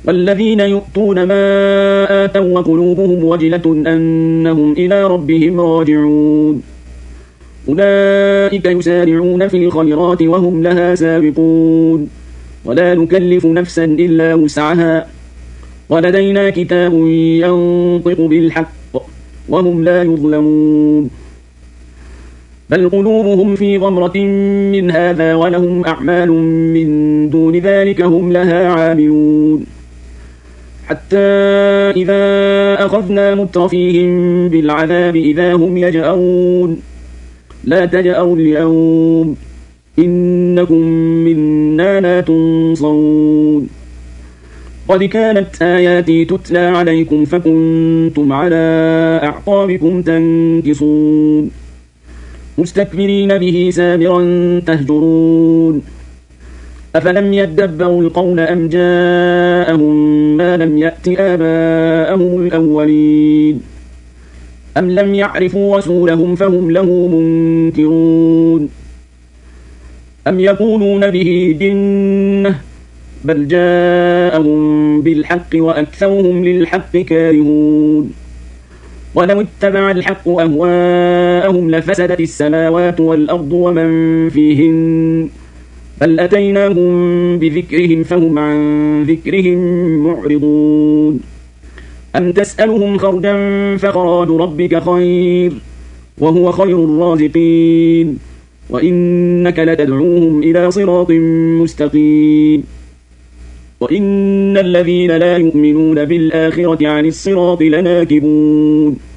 والذين يؤتون ما آتوا وقلوبهم وجلة أنهم إلى ربهم راجعون أولئك يسارعون في الخيرات وهم لها سابقون ولا نكلف نفسا إلا وسعها ولدينا كتاب ينطق بالحق وهم لا يظلمون بل قلوبهم في غمرة من هذا ولهم أعمال من دون ذلك هم لها عاملون حتى إذا أخذنا مترفيهم بالعذاب إذا هم يجأرون لا تجأروا اليوم إنكم منا لا تنصرون قد كانت آياتي تتلى عليكم فكنتم على أعقابكم تنكصون مستكبرين به سامرا تهجرون أفلم يدبروا القول أم جاءهم ما لم يأت آباءهم الأولين أم لم يعرفوا رسولهم فهم له منكرون أم يقولون به جنة بل جاءهم بالحق وأكثرهم للحق كارهون ولو اتبع الحق أهواءهم لفسدت السماوات والأرض ومن فيهن بل أتيناهم بذكرهم فهم عن ذكرهم معرضون أم تسألهم خرجا فخراج ربك خير وهو خير الرازقين وإنك لتدعوهم إلى صراط مستقيم وإن الذين لا يؤمنون بالآخرة عن الصراط لناكبون